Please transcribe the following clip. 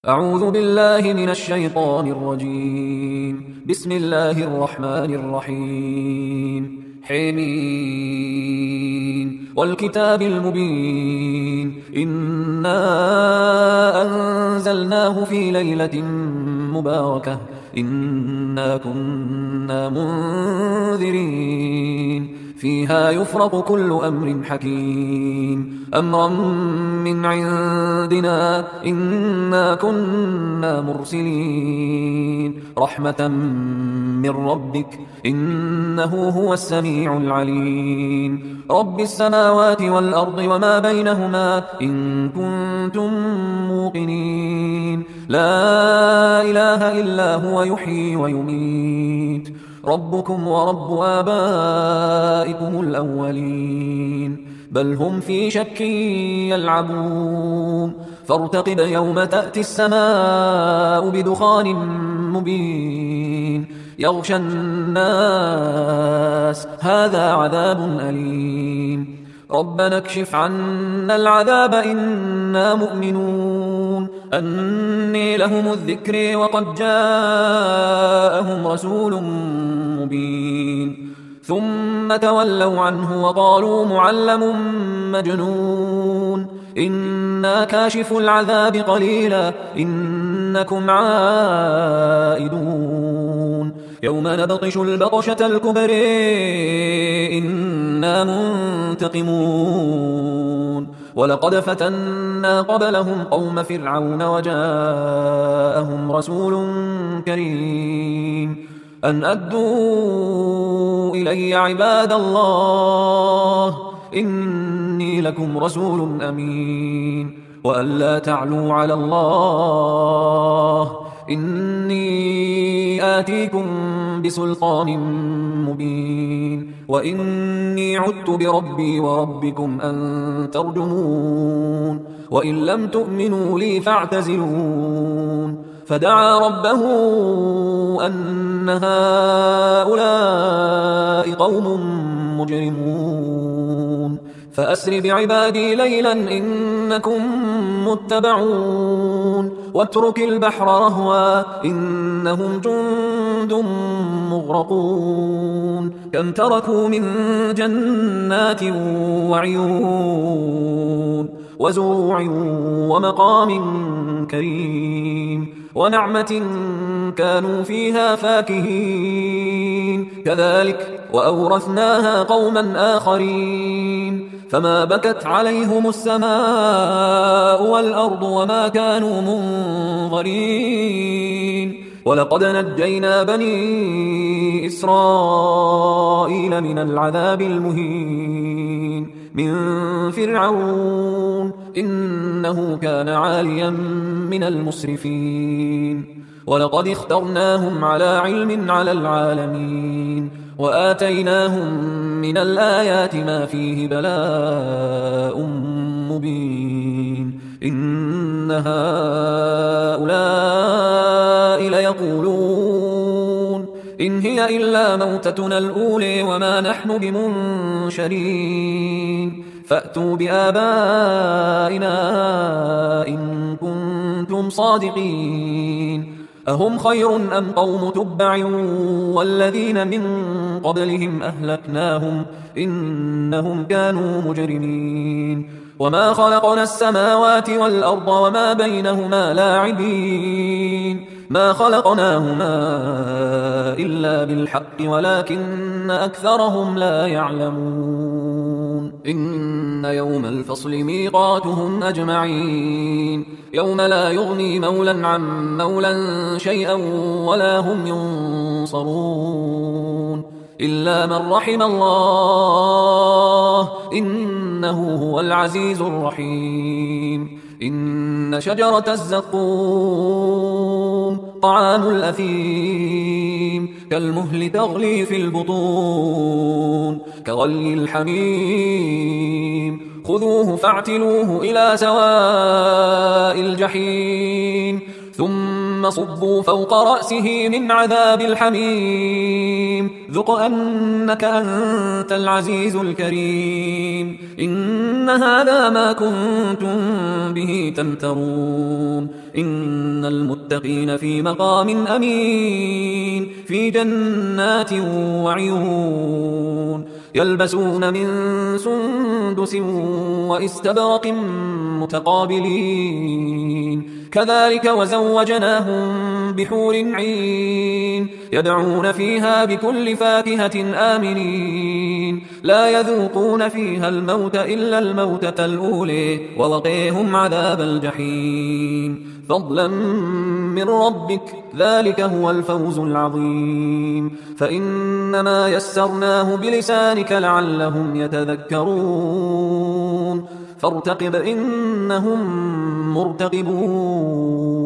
أعوذ بالله من الشيطان الرجيم. بسم الله الرحمن الرحيم. حمين والكتاب المبين. إنا أنزلناه في ليلة مباركة إنا كنا منذرين فيها يفرق كل أمر حكيم أمرا من عندنا إنا كنا مرسلين رحمة من ربك إنه هو السميع العليم رب السماوات والأرض وما بينهما إن كنتم موقنين لا إله إلا هو يحيي ويميت ربكم ورب آبائكم الأولين بل هم في شك يلعبون فارتقب يوم تأتي السماء بدخان مبين يغشى الناس هذا عذاب أليم ربنا اكشف عنا العذاب إنا مؤمنون أني لهم الذكر وقد جاءهم رسول مبين ثم تولوا عنه وقالوا معلم مجنون إنا كاشف العذاب قليلا إنكم عائدون يوم نبطش البطشة الكبر إنا منتقمون ولقد فتنا قبلهم قوم فرعون وجاءهم رسول كريم أن أدوا إلي عباد الله إني لكم رسول أمين وأن لا تعلوا على الله إني آتيكم بسلطان مبين وإني عدت بربي وربكم أن ترجمون وإن لم تؤمنوا لي فاعتزلون فدعا ربه أن هؤلاء قوم مجرمون فأسر بعبادي ليلا إنكم متبعون واترك البحر رهوا إنهم جند مغرقون كم تركوا من جنات وعيون وزروع ومقام كريم ونعمة كانوا فيها فاكهين كذلك وأورثناها قوما آخرين فما بكت عليهم السماء والأرض وما كانوا منظرين ولقد نجينا بني إسرائيل من العذاب المهين من فرعون إنه كان عاليا من المسرفين ولقد اخترناهم على علم على العالمين وآتيناهم من الآيات ما فيه بلاء مبين إن هؤلاء ليقولون إن هي إلا موتتنا الأولى وما نحن بمنشرين فأتوا بآبائنا إن كنتم صادقين أهم خير أم قوم تبع والذين من قبلهم أهلكناهم إنهم كانوا مجرمين وما خلقنا السماوات والأرض وما بينهما لاعبين ما خلقناهما إلا بالحق ولكن أكثرهم لا يعلمون إن يوم الفصل ميقاتهم أجمعين يوم لا يغني مولا عن مولا شيئا ولا هم ينصرون إلا من رحم الله إنه هو العزيز الرحيم إن شجرة الزقوم طعام الأثيم كالمهل تغلي في البطون كغلي الحميم خذوه فاعتلوه إلى سواء الجحيم ثم ثم صبوا فوق رأسه من عذاب الحميم ذق أنك أنت العزيز الكريم إن هذا ما كنتم به تمترون إن المتقين في مقام أمين في جنات وعيون يلبسون من سندس وإستبرق متقابلين كذلك وزوجناهم بحور عين يدعون فيها بكل فاكهة آمنين لا يذوقون فيها الموت إلا الموتة الأولى ووقيهم عذاب الجحيم فضلا من ربك ذلك هو الفوز العظيم فإنما يسرناه بلسانك لعلهم يتذكرون فارتقب إنهم مرتقبون